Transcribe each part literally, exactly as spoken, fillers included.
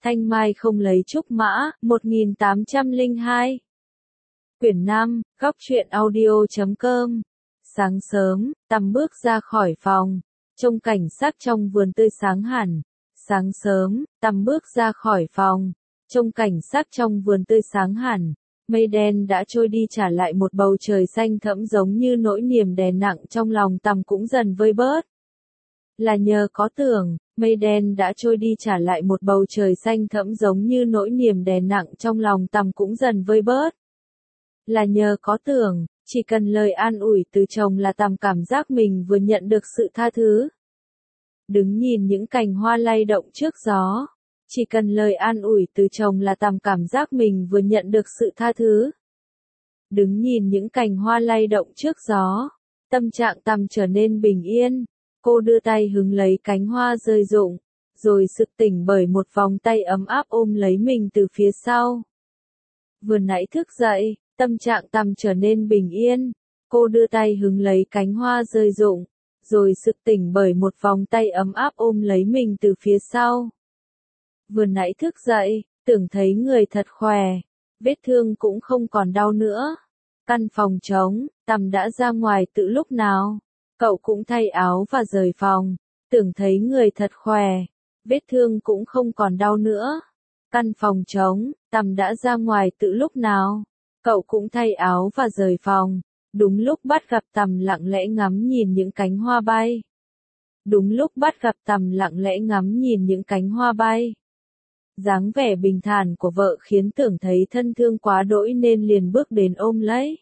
Thanh mai không lấy trúc mã, một nghìn tám trăm lẻ hai. Quyển năm, góc truyện audio chấm com. Sáng sớm, Tằm bước ra khỏi phòng, trông cảnh sắc trong vườn tươi sáng hẳn. Sáng sớm, Tằm bước ra khỏi phòng, trông cảnh sắc trong vườn tươi sáng hẳn. Mây đen đã trôi đi trả lại một bầu trời xanh thẫm giống như nỗi niềm đè nặng trong lòng Tằm cũng dần vơi bớt. Là nhờ có tưởng, mây đen đã trôi đi trả lại một bầu trời xanh thẫm giống như nỗi niềm đè nặng trong lòng Tằm cũng dần vơi bớt. Là nhờ có tưởng, chỉ cần lời an ủi từ chồng là Tằm cảm giác mình vừa nhận được sự tha thứ. Đứng nhìn những cành hoa lay động trước gió. Chỉ cần lời an ủi từ chồng là Tằm cảm giác mình vừa nhận được sự tha thứ. Đứng nhìn những cành hoa lay động trước gió. Tâm trạng Tằm trở nên bình yên. Cô đưa tay hứng lấy cánh hoa rơi rụng, rồi sực tỉnh bởi một vòng tay ấm áp ôm lấy mình từ phía sau. Vừa nãy thức dậy, tâm trạng Tằm trở nên bình yên. Cô đưa tay hứng lấy cánh hoa rơi rụng, rồi sực tỉnh bởi một vòng tay ấm áp ôm lấy mình từ phía sau. Vừa nãy thức dậy, tưởng thấy người thật khỏe, vết thương cũng không còn đau nữa. Căn phòng trống, Tằm đã ra ngoài từ lúc nào. Cậu cũng thay áo và rời phòng, tưởng thấy người thật khỏe, vết thương cũng không còn đau nữa. Căn phòng trống, Tằm đã ra ngoài từ lúc nào. Cậu cũng thay áo và rời phòng, đúng lúc bắt gặp Tằm lặng lẽ ngắm nhìn những cánh hoa bay. Đúng lúc bắt gặp Tằm lặng lẽ ngắm nhìn những cánh hoa bay. Dáng vẻ bình thản của vợ khiến tưởng thấy thân thương quá đỗi nên liền bước đến ôm lấy.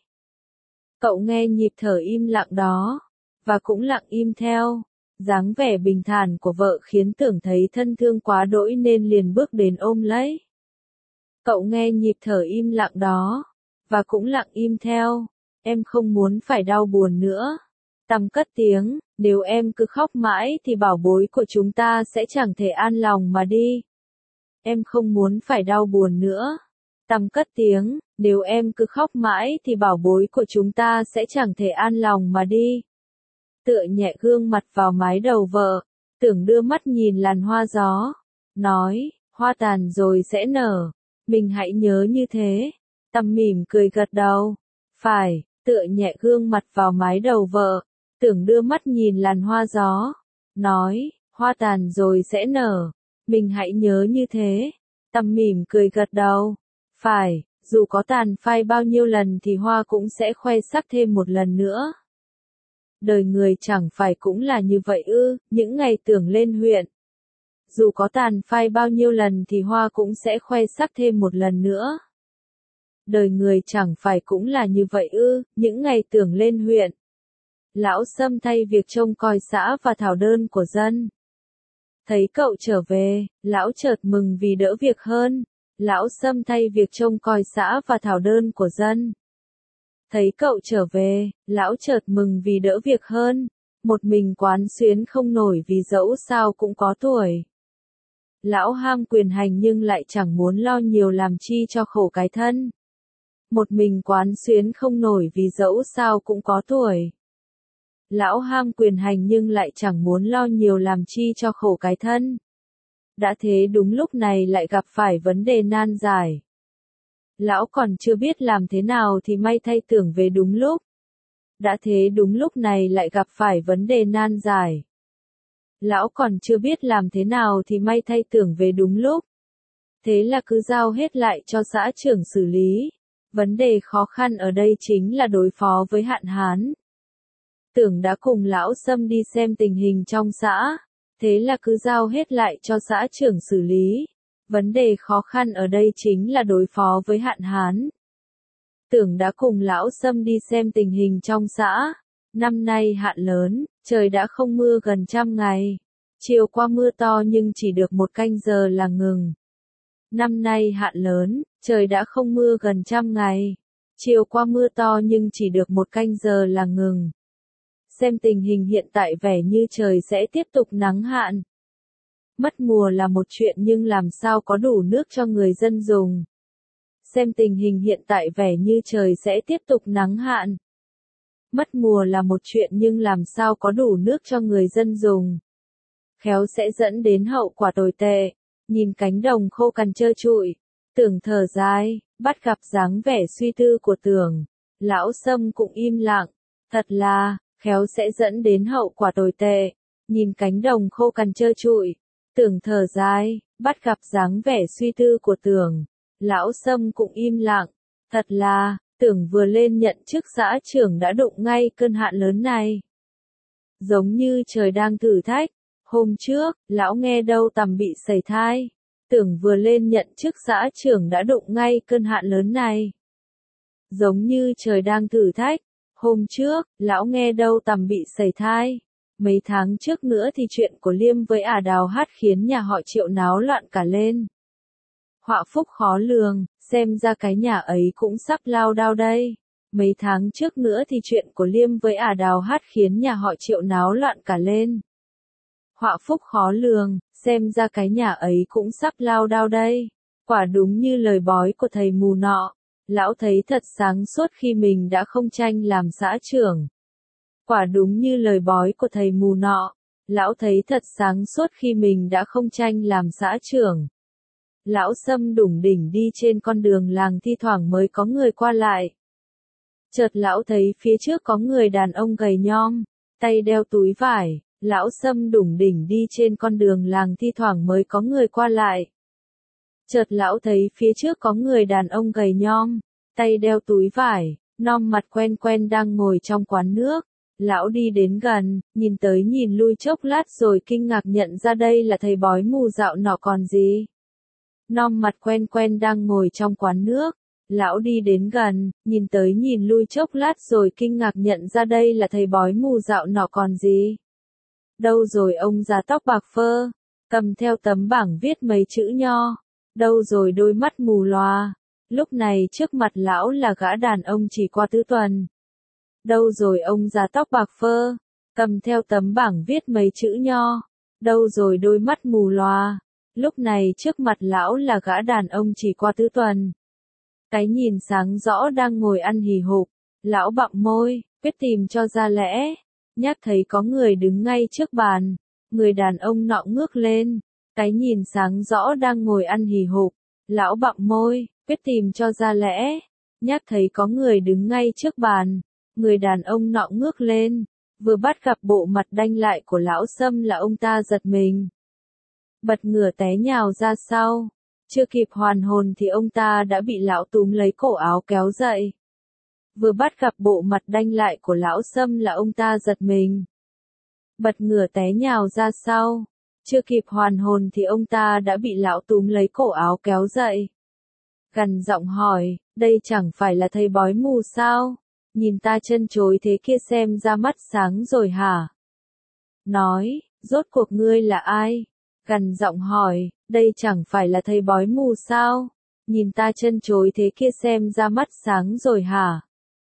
Cậu nghe nhịp thở im lặng đó, và cũng lặng im theo. Dáng vẻ bình thản của vợ khiến tưởng thấy thân thương quá đỗi nên liền bước đến ôm lấy. Cậu nghe nhịp thở im lặng đó, và cũng lặng im theo. Em không muốn phải đau buồn nữa. Tằm cất tiếng, nếu em cứ khóc mãi thì bảo bối của chúng ta sẽ chẳng thể an lòng mà đi. Em không muốn phải đau buồn nữa. Tằm cất tiếng, nếu em cứ khóc mãi thì bảo bối của chúng ta sẽ chẳng thể an lòng mà đi. Tựa nhẹ gương mặt vào mái đầu vợ, tưởng đưa mắt nhìn làn hoa gió, nói, hoa tàn rồi sẽ nở, mình hãy nhớ như thế. Tằm mỉm cười gật đầu, phải, tựa nhẹ gương mặt vào mái đầu vợ, tưởng đưa mắt nhìn làn hoa gió, nói, hoa tàn rồi sẽ nở, mình hãy nhớ như thế. Tằm mỉm cười gật đầu, phải, dù có tàn phai bao nhiêu lần thì hoa cũng sẽ khoe sắc thêm một lần nữa. Đời người chẳng phải cũng là như vậy ư, những ngày tưởng lên huyện. Dù có tàn phai bao nhiêu lần thì hoa cũng sẽ khoe sắc thêm một lần nữa. Đời người chẳng phải cũng là như vậy ư, những ngày tưởng lên huyện. Lão Sâm thay việc trông coi xã và thảo đơn của dân. Thấy cậu trở về, lão chợt mừng vì đỡ việc hơn. Lão Sâm thay việc trông coi xã và thảo đơn của dân. Thấy cậu trở về, lão chợt mừng vì đỡ việc hơn. Một mình quán xuyến không nổi vì dẫu sao cũng có tuổi. Lão ham quyền hành nhưng lại chẳng muốn lo nhiều làm chi cho khổ cái thân. Một mình quán xuyến không nổi vì dẫu sao cũng có tuổi. Lão ham quyền hành nhưng lại chẳng muốn lo nhiều làm chi cho khổ cái thân. Đã thế đúng lúc này lại gặp phải vấn đề nan giải. Lão còn chưa biết làm thế nào thì may thay tưởng về đúng lúc. Đã thế đúng lúc này lại gặp phải vấn đề nan giải. Lão còn chưa biết làm thế nào thì may thay tưởng về đúng lúc. Thế là cứ giao hết lại cho xã trưởng xử lý. Vấn đề khó khăn ở đây chính là đối phó với hạn hán. Tưởng đã cùng lão Sâm đi xem tình hình trong xã. Thế là cứ giao hết lại cho xã trưởng xử lý. Vấn đề khó khăn ở đây chính là đối phó với hạn hán. Tưởng đã cùng lão Sâm đi xem tình hình trong xã. Năm nay hạn lớn, trời đã không mưa gần trăm ngày. Chiều qua mưa to nhưng chỉ được một canh giờ là ngừng. Năm nay hạn lớn, trời đã không mưa gần trăm ngày. Chiều qua mưa to nhưng chỉ được một canh giờ là ngừng. Xem tình hình hiện tại vẻ như trời sẽ tiếp tục nắng hạn. Mất mùa là một chuyện nhưng làm sao có đủ nước cho người dân dùng. Xem tình hình hiện tại vẻ như trời sẽ tiếp tục nắng hạn. Mất mùa là một chuyện nhưng làm sao có đủ nước cho người dân dùng. Khéo sẽ dẫn đến hậu quả tồi tệ. nhìn cánh đồng khô cằn trơ trụi, Tưởng thở dài, bắt gặp dáng vẻ suy tư của Tưởng, lão Sâm cũng im lặng, thật là, khéo sẽ dẫn đến hậu quả tồi tệ, nhìn cánh đồng khô cằn trơ trụi, Tưởng thở dài, bắt gặp dáng vẻ suy tư của Tưởng, lão Sâm cũng im lặng, thật là, Tưởng vừa lên nhận chức xã trưởng đã đụng ngay cơn hạn lớn này. Giống như trời đang thử thách, hôm trước, lão nghe đâu tầm bị sẩy thai. Tưởng vừa lên nhận chức xã trưởng đã đụng ngay cơn hạn lớn này. Giống như trời đang thử thách, hôm trước, lão nghe đâu tầm bị sẩy thai. Mấy tháng trước nữa thì chuyện của Liêm với ả Đào Hát khiến nhà họ Triệu náo loạn cả lên. Họa phúc khó lường, xem ra cái nhà ấy cũng sắp lao đao đây. Mấy tháng trước nữa thì chuyện của Liêm với ả Đào Hát khiến nhà họ Triệu náo loạn cả lên. Họa phúc khó lường, xem ra cái nhà ấy cũng sắp lao đao đây. Quả đúng như lời bói của thầy mù nọ, lão thấy thật sáng suốt khi mình đã không tranh làm xã trưởng. Quả đúng như lời bói của thầy mù nọ, lão thấy thật sáng suốt khi mình đã không tranh làm xã trưởng. Lão Sâm đủng đỉnh đi trên con đường làng thi thoảng mới có người qua lại. Chợt lão thấy phía trước có người đàn ông gầy nhom, tay đeo túi vải, lão Sâm đủng đỉnh đi trên con đường làng thi thoảng mới có người qua lại. Chợt lão thấy phía trước có người đàn ông gầy nhom, tay đeo túi vải, nom mặt quen quen đang ngồi trong quán nước. Lão đi đến gần, nhìn tới nhìn lui chốc lát rồi kinh ngạc nhận ra đây là thầy bói mù dạo nọ còn gì. Nom mặt quen quen đang ngồi trong quán nước. Lão đi đến gần, nhìn tới nhìn lui chốc lát rồi kinh ngạc nhận ra đây là thầy bói mù dạo nọ còn gì. Đâu rồi ông già tóc bạc phơ, cầm theo tấm bảng viết mấy chữ nho. Đâu rồi đôi mắt mù lòa. Lúc này trước mặt lão là gã đàn ông chỉ qua tứ tuần. Đâu rồi ông già tóc bạc phơ, cầm theo tấm bảng viết mấy chữ nho. Đâu rồi đôi mắt mù lòa. Lúc này trước mặt lão là gã đàn ông chỉ qua tứ tuần. Cái nhìn sáng rõ đang ngồi ăn hì hục, lão bặm môi, quyết tìm cho ra lẽ, nhắc thấy có người đứng ngay trước bàn, người đàn ông nọ ngước lên, cái nhìn sáng rõ đang ngồi ăn hì hục, lão bặm môi, quyết tìm cho ra lẽ, nhắc thấy có người đứng ngay trước bàn, người đàn ông nọ ngước lên, vừa bắt gặp bộ mặt đanh lại của lão Sâm là ông ta giật mình. Bật ngửa té nhào ra sau. Chưa kịp hoàn hồn thì ông ta đã bị lão túm lấy cổ áo kéo dậy. Vừa bắt gặp bộ mặt đanh lại của lão Sâm là ông ta giật mình. Bật ngửa té nhào ra sau. Chưa kịp hoàn hồn thì ông ta đã bị lão túm lấy cổ áo kéo dậy. Gằn giọng hỏi, đây chẳng phải là thầy bói mù sao? Nhìn ta chân chối thế kia xem ra mắt sáng rồi hả? Nói, rốt cuộc ngươi là ai? Gằn giọng hỏi, đây chẳng phải là thầy bói mù sao? Nhìn ta chân chối thế kia xem ra mắt sáng rồi hả?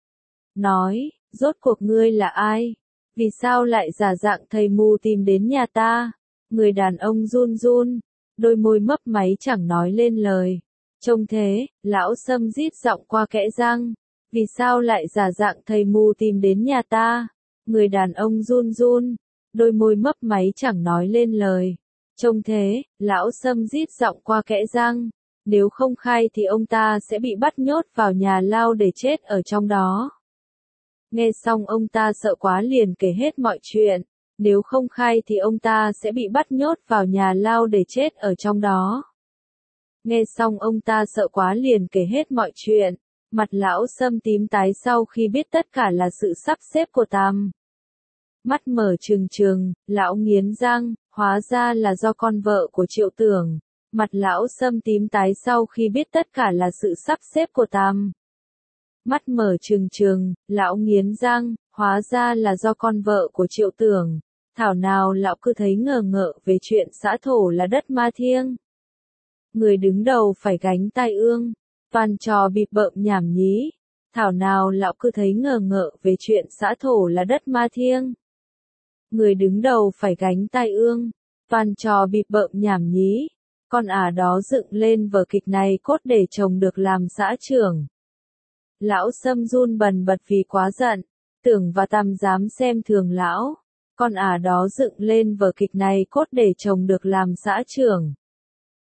Nói, rốt cuộc ngươi là ai? Vì sao lại giả dạng thầy mù tìm đến nhà ta? Người đàn ông run run, đôi môi mấp máy chẳng nói lên lời. Trông thế, lão Sâm rít giọng qua kẽ răng. Vì sao lại giả dạng thầy mù tìm đến nhà ta? Người đàn ông run run, đôi môi mấp máy chẳng nói lên lời. Trông thế, lão Sâm rít giọng qua kẽ răng, nếu không khai thì ông ta sẽ bị bắt nhốt vào nhà lao để chết ở trong đó. Nghe xong ông ta sợ quá liền kể hết mọi chuyện, nếu không khai thì ông ta sẽ bị bắt nhốt vào nhà lao để chết ở trong đó. Nghe xong ông ta sợ quá liền kể hết mọi chuyện, mặt lão Sâm tím tái sau khi biết tất cả là sự sắp xếp của Tam. Mắt mở trừng trừng, lão nghiến răng, hóa ra là do con vợ của Triệu Tưởng. Mặt lão Sâm tím tái sau khi biết tất cả là sự sắp xếp của Tam. Mắt mở trừng trừng, lão nghiến răng, hóa ra là do con vợ của Triệu Tưởng. Thảo nào lão cứ thấy ngờ ngợ về chuyện xã thổ là đất ma thiêng. Người đứng đầu phải gánh tai ương, toàn trò bịp bợm nhảm nhí. Thảo nào lão cứ thấy ngờ ngợ về chuyện xã thổ là đất ma thiêng. Người đứng đầu phải gánh tai ương, toàn trò bịp bợm nhảm nhí. Con ả đó dựng lên vở kịch này cốt để chồng được làm xã trưởng. Lão Sâm run bần bật vì quá giận, Tưởng và Tam dám xem thường lão. Con ả đó dựng lên vở kịch này cốt để chồng được làm xã trưởng.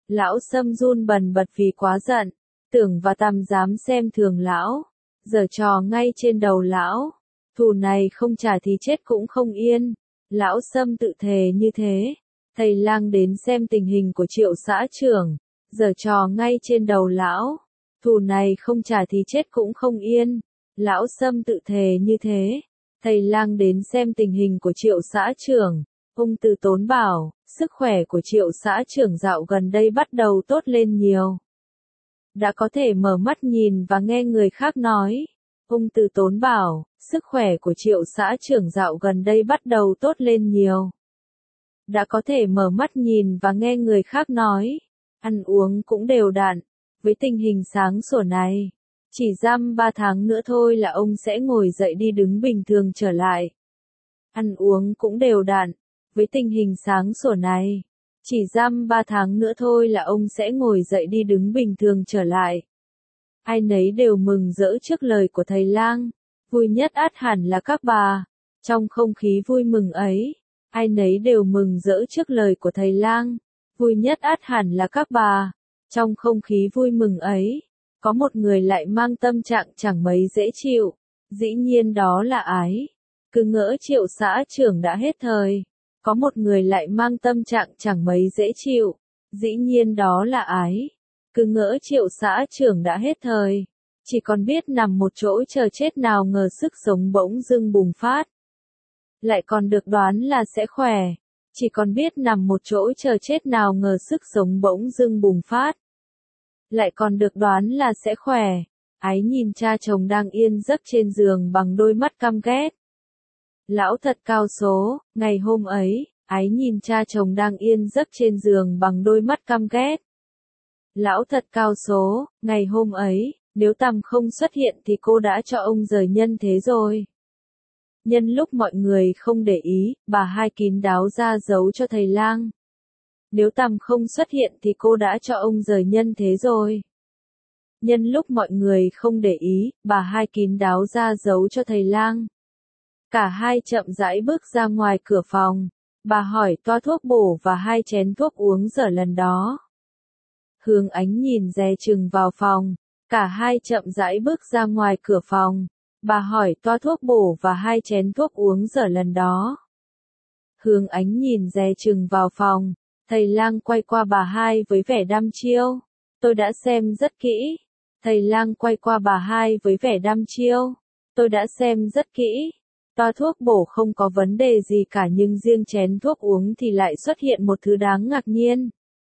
Lão Sâm run bần bật vì quá giận, Tưởng và Tằm dám xem thường lão, giở trò ngay trên đầu lão, thù này không trả thì chết cũng không yên. Lão Sâm tự thề như thế. Thầy lang đến xem tình hình của Triệu xã trưởng, giở trò ngay trên đầu lão, thù này không trả thì chết cũng không yên. Lão Sâm tự thề như thế. Thầy lang đến xem tình hình của Triệu xã trưởng. Ung Từ Tốn bảo, sức khỏe của Triệu xã trưởng dạo gần đây bắt đầu tốt lên nhiều. Đã có thể mở mắt nhìn và nghe người khác nói. Ung Từ Tốn bảo, sức khỏe của Triệu xã trưởng dạo gần đây bắt đầu tốt lên nhiều. Đã có thể mở mắt nhìn và nghe người khác nói. Ăn uống cũng đều đặn. Với tình hình sáng sủa này, chỉ dăm ba tháng nữa thôi là ông sẽ ngồi dậy đi đứng bình thường trở lại. Ăn uống cũng đều đặn. Với tình hình sáng sủa này, chỉ dăm ba tháng nữa thôi là ông sẽ ngồi dậy đi đứng bình thường trở lại. Ai nấy đều mừng rỡ trước lời của thầy lang. Vui nhất ắt hẳn là các bà. Trong không khí vui mừng ấy, ai nấy đều mừng rỡ trước lời của thầy lang. Vui nhất ắt hẳn là các bà. Trong không khí vui mừng ấy, có một người lại mang tâm trạng chẳng mấy dễ chịu. Dĩ nhiên đó là Ái. Cứ ngỡ Triệu xã trưởng đã hết thời. Có một người lại mang tâm trạng chẳng mấy dễ chịu. Dĩ nhiên đó là Ái. Cứ ngỡ Triệu xã trưởng đã hết thời. Chỉ còn biết nằm một chỗ chờ chết, nào ngờ sức sống bỗng dưng bùng phát. Lại còn được đoán là sẽ khỏe. Chỉ còn biết nằm một chỗ chờ chết, nào ngờ sức sống bỗng dưng bùng phát. Lại còn được đoán là sẽ khỏe. Ái nhìn cha chồng đang yên giấc trên giường bằng đôi mắt căm ghét. Lão thật cao số. Ngày hôm ấy, Ái nhìn cha chồng đang yên giấc trên giường bằng đôi mắt căm ghét. Lão thật cao số. Ngày hôm ấy, nếu Tằm không xuất hiện thì cô đã cho ông rời nhân thế rồi. Nhân lúc mọi người không để ý, bà Hai kín đáo ra giấu cho thầy lang. Nếu Tằm không xuất hiện thì cô đã cho ông rời nhân thế rồi. Nhân lúc mọi người không để ý, bà Hai kín đáo ra giấu cho thầy lang. Cả hai chậm rãi bước ra ngoài cửa phòng. Bà hỏi toa thuốc bổ và hai chén thuốc uống dở lần đó. Hương Ánh nhìn dè chừng vào phòng. Cả hai chậm rãi bước ra ngoài cửa phòng. Bà hỏi toa thuốc bổ và hai chén thuốc uống dở lần đó. Hương Ánh nhìn dè chừng vào phòng. Thầy lang quay qua bà Hai với vẻ đăm chiêu. Tôi đã xem rất kỹ. Thầy lang quay qua bà Hai với vẻ đăm chiêu. Tôi đã xem rất kỹ. Toa thuốc bổ không có vấn đề gì cả, nhưng riêng chén thuốc uống thì lại xuất hiện một thứ đáng ngạc nhiên.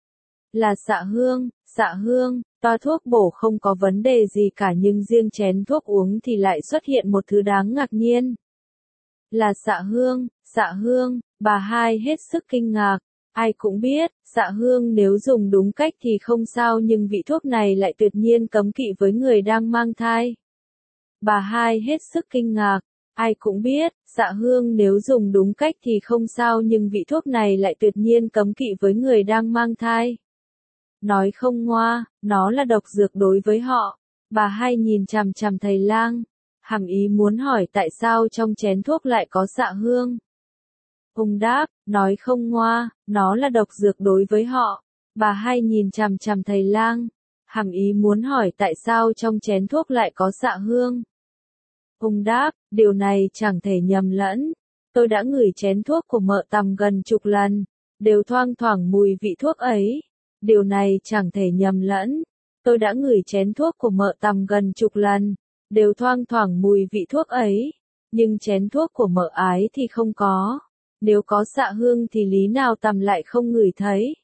Là xạ hương, xạ hương, toa thuốc bổ không có vấn đề gì cả, nhưng riêng chén thuốc uống thì lại xuất hiện một thứ đáng ngạc nhiên. Là xạ hương, xạ hương, bà Hai hết sức kinh ngạc. Ai cũng biết, xạ hương nếu dùng đúng cách thì không sao, nhưng vị thuốc này lại tuyệt nhiên cấm kỵ với người đang mang thai. Bà Hai hết sức kinh ngạc. Ai cũng biết, xạ hương nếu dùng đúng cách thì không sao, nhưng vị thuốc này lại tuyệt nhiên cấm kỵ với người đang mang thai. Nói không ngoa, nó là độc dược đối với họ. Bà Hai nhìn chằm chằm thầy lang, hàm ý muốn hỏi tại sao trong chén thuốc lại có xạ hương. Ông đáp, nói không ngoa, nó là độc dược đối với họ. Bà Hai nhìn chằm chằm thầy lang, hàm ý muốn hỏi tại sao trong chén thuốc lại có xạ hương. Ông đáp, điều này chẳng thể nhầm lẫn. Tôi đã ngửi chén thuốc của mợ Tằm gần chục lần, đều thoang thoảng mùi vị thuốc ấy. Điều này chẳng thể nhầm lẫn. Tôi đã ngửi chén thuốc của mợ Tằm gần chục lần, đều thoang thoảng mùi vị thuốc ấy. Nhưng chén thuốc của mợ Ái thì không có. Nếu có xạ hương thì lý nào Tằm lại không ngửi thấy.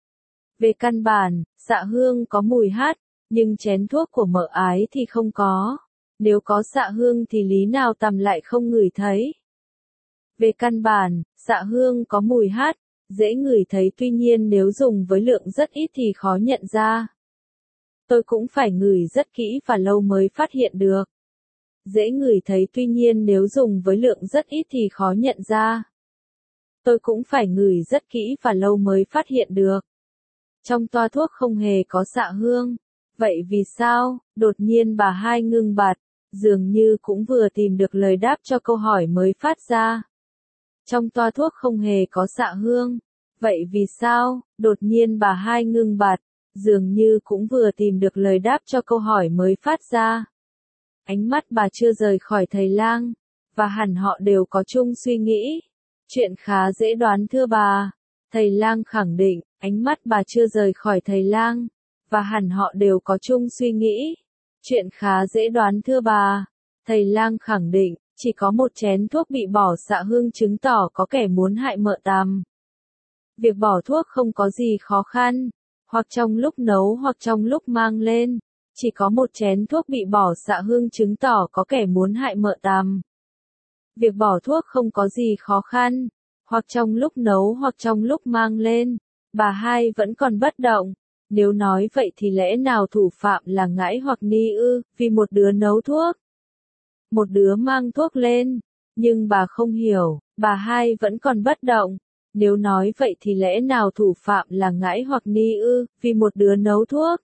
Về căn bản, xạ hương có mùi hát, nhưng chén thuốc của mợ Ái thì không có. Nếu có xạ hương thì lý nào Tằm lại không ngửi thấy. Về căn bản, xạ hương có mùi hát, dễ ngửi thấy, tuy nhiên nếu dùng với lượng rất ít thì khó nhận ra. Tôi cũng phải ngửi rất kỹ và lâu mới phát hiện được. Dễ ngửi thấy, tuy nhiên nếu dùng với lượng rất ít thì khó nhận ra. Tôi cũng phải ngửi rất kỹ và lâu mới phát hiện được. Trong toa thuốc không hề có xạ hương. Vậy vì sao? Đột nhiên bà Hai ngưng bặt, dường như cũng vừa tìm được lời đáp cho câu hỏi mới phát ra. Trong toa thuốc không hề có xạ hương. Vậy vì sao? Đột nhiên bà hai ngưng bặt, dường như cũng vừa tìm được lời đáp cho câu hỏi mới phát ra. Ánh mắt bà chưa rời khỏi thầy lang, và hẳn họ đều có chung suy nghĩ. Chuyện khá dễ đoán thưa bà. Thầy lang khẳng định, ánh mắt bà chưa rời khỏi thầy lang, và hẳn họ đều có chung suy nghĩ. Chuyện khá dễ đoán thưa bà. Thầy lang khẳng định, chỉ có một chén thuốc bị bỏ xạ hương chứng tỏ có kẻ muốn hại mợ Tằm. Việc bỏ thuốc không có gì khó khăn, hoặc trong lúc nấu hoặc trong lúc mang lên. Chỉ có một chén thuốc bị bỏ xạ hương chứng tỏ có kẻ muốn hại mợ Tằm. Việc bỏ thuốc không có gì khó khăn, hoặc trong lúc nấu hoặc trong lúc mang lên. Bà hai vẫn còn bất động. Nếu nói vậy thì lẽ nào thủ phạm là Ngãi hoặc Ni ư, vì một đứa nấu thuốc, một đứa mang thuốc lên. Nhưng bà không hiểu, bà hai vẫn còn bất động. Nếu nói vậy thì lẽ nào thủ phạm là Ngãi hoặc Ni ư, vì một đứa nấu thuốc,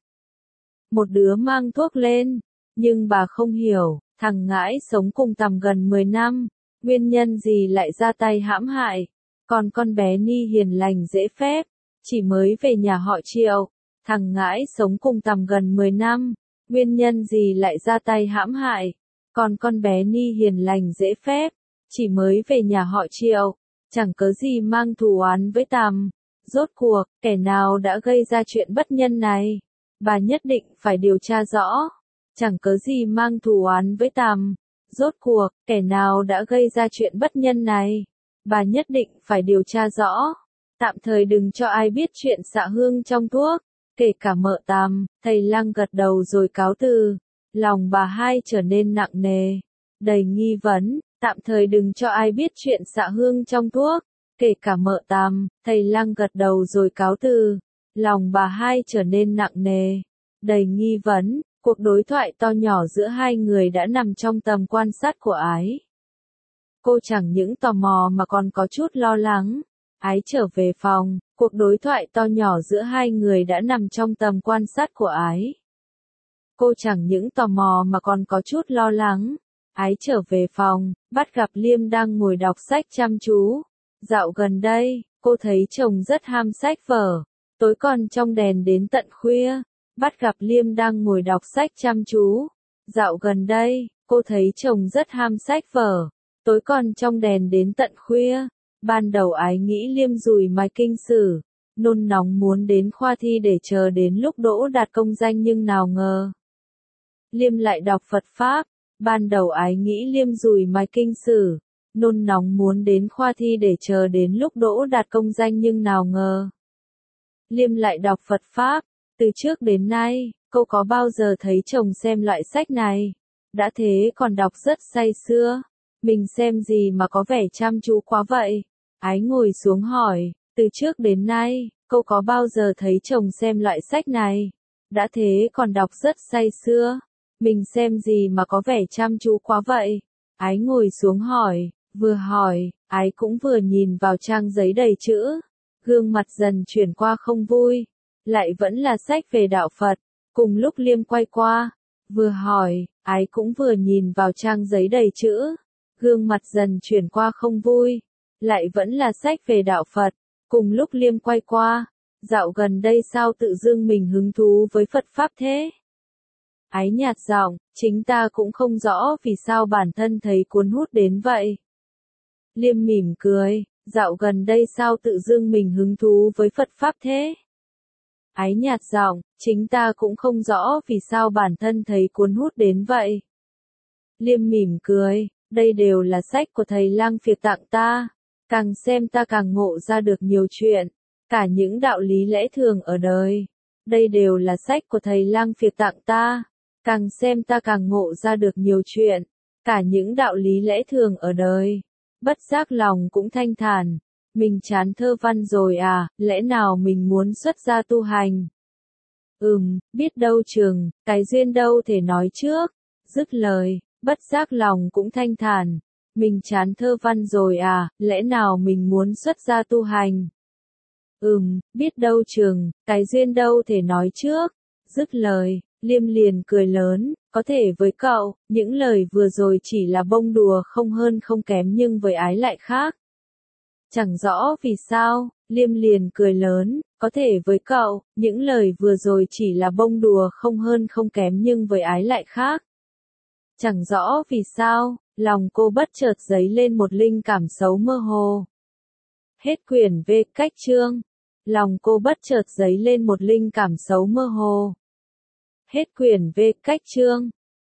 một đứa mang thuốc lên. Nhưng bà không hiểu, thằng Ngãi sống cùng Tằm gần mười năm, nguyên nhân gì lại ra tay hãm hại. Còn con bé Ni hiền lành dễ phép, chỉ mới về nhà họ Triệu. Thằng Ngãi sống cùng Tằm gần mười năm, nguyên nhân gì lại ra tay hãm hại. Còn con bé Ni hiền lành dễ phép, chỉ mới về nhà họ Triệu, chẳng cớ gì mang thù oán với Tằm. Rốt cuộc, kẻ nào đã gây ra chuyện bất nhân này? Bà nhất định phải điều tra rõ. Chẳng cớ gì mang thù oán với Tằm. Rốt cuộc, kẻ nào đã gây ra chuyện bất nhân này? Bà nhất định phải điều tra rõ. Tạm thời đừng cho ai biết chuyện xạ hương trong thuốc, kể cả mợ Tằm. Thầy lang gật đầu rồi cáo từ. Lòng bà hai trở nên nặng nề, đầy nghi vấn. Tạm thời đừng cho ai biết chuyện xạ hương trong thuốc, kể cả mợ Tằm. Thầy lang gật đầu rồi cáo từ. Lòng bà hai trở nên nặng nề, đầy nghi vấn. Cuộc đối thoại to nhỏ giữa hai người đã nằm trong tầm quan sát của Ái. Cô chẳng những tò mò mà còn có chút lo lắng. Ái trở về phòng, cuộc đối thoại to nhỏ giữa hai người đã nằm trong tầm quan sát của Ái. Cô chẳng những tò mò mà còn có chút lo lắng. Ái trở về phòng, bắt gặp Liêm đang ngồi đọc sách chăm chú. Dạo gần đây, cô thấy chồng rất ham sách vở, tối còn trong đèn đến tận khuya. Bắt gặp Liêm đang ngồi đọc sách chăm chú. Dạo gần đây, cô thấy chồng rất ham sách vở, tối còn trong đèn đến tận khuya. Ban đầu Ái nghĩ Liêm dùi mài kinh sử, nôn nóng muốn đến khoa thi để chờ đến lúc đỗ đạt công danh, nhưng nào ngờ Liêm lại đọc Phật Pháp. Ban đầu Ái nghĩ Liêm dùi mài kinh sử, nôn nóng muốn đến khoa thi để chờ đến lúc đỗ đạt công danh, nhưng nào ngờ Liêm lại đọc Phật Pháp. Từ trước đến nay, cô có bao giờ thấy chồng xem loại sách này? Đã thế còn đọc rất say sưa. Mình xem gì mà có vẻ chăm chú quá vậy? Ái ngồi xuống hỏi. Từ trước đến nay, cô có bao giờ thấy chồng xem loại sách này? Đã thế còn đọc rất say sưa. Mình xem gì mà có vẻ chăm chú quá vậy? Ái ngồi xuống hỏi. Vừa hỏi, Ái cũng vừa nhìn vào trang giấy đầy chữ. Gương mặt dần chuyển qua không vui. Lại vẫn là sách về đạo Phật. Cùng lúc Liêm quay qua, vừa hỏi, Ái cũng vừa nhìn vào trang giấy đầy chữ. Gương mặt dần chuyển qua không vui. Lại vẫn là sách về đạo Phật. Cùng lúc Liêm quay qua, dạo gần đây sao tự dưng mình hứng thú với Phật Pháp thế? Ái nhạt giọng, chính ta cũng không rõ vì sao bản thân thấy cuốn hút đến vậy. Liêm mỉm cười, dạo gần đây sao tự dưng mình hứng thú với Phật Pháp thế? Ái nhạt giọng, chính ta cũng không rõ vì sao bản thân thấy cuốn hút đến vậy. Liêm mỉm cười, đây đều là sách của thầy lang phiệt tặng ta. Càng xem ta càng ngộ ra được nhiều chuyện, cả những đạo lý lẽ thường ở đời. Đây đều là sách của thầy lang phiệt tặng ta. Càng xem ta càng ngộ ra được nhiều chuyện, cả những đạo lý lẽ thường ở đời. Bất giác lòng cũng thanh thản. Mình chán thơ văn rồi à, lẽ nào mình muốn xuất gia tu hành? Ừm, biết đâu chừng, cái duyên đâu thể nói trước. Dứt lời, bất giác lòng cũng thanh thản. Mình chán thơ văn rồi à, lẽ nào mình muốn xuất gia tu hành? Ừm, biết đâu chừng, cái duyên đâu thể nói trước. Dứt lời, Liêm liền cười lớn, có thể với cậu, những lời vừa rồi chỉ là bông đùa không hơn không kém, nhưng với Ái lại khác. Chẳng rõ vì sao, Liêm liền cười lớn, có thể với cậu, những lời vừa rồi chỉ là bông đùa không hơn không kém nhưng với ái lại khác. Chẳng rõ vì sao, lòng cô bất chợt dấy lên một linh cảm xấu mơ hồ. Hết quyển về cách chương. Lòng cô bất chợt dấy lên một linh cảm xấu mơ hồ. Hết quyển về cách chương.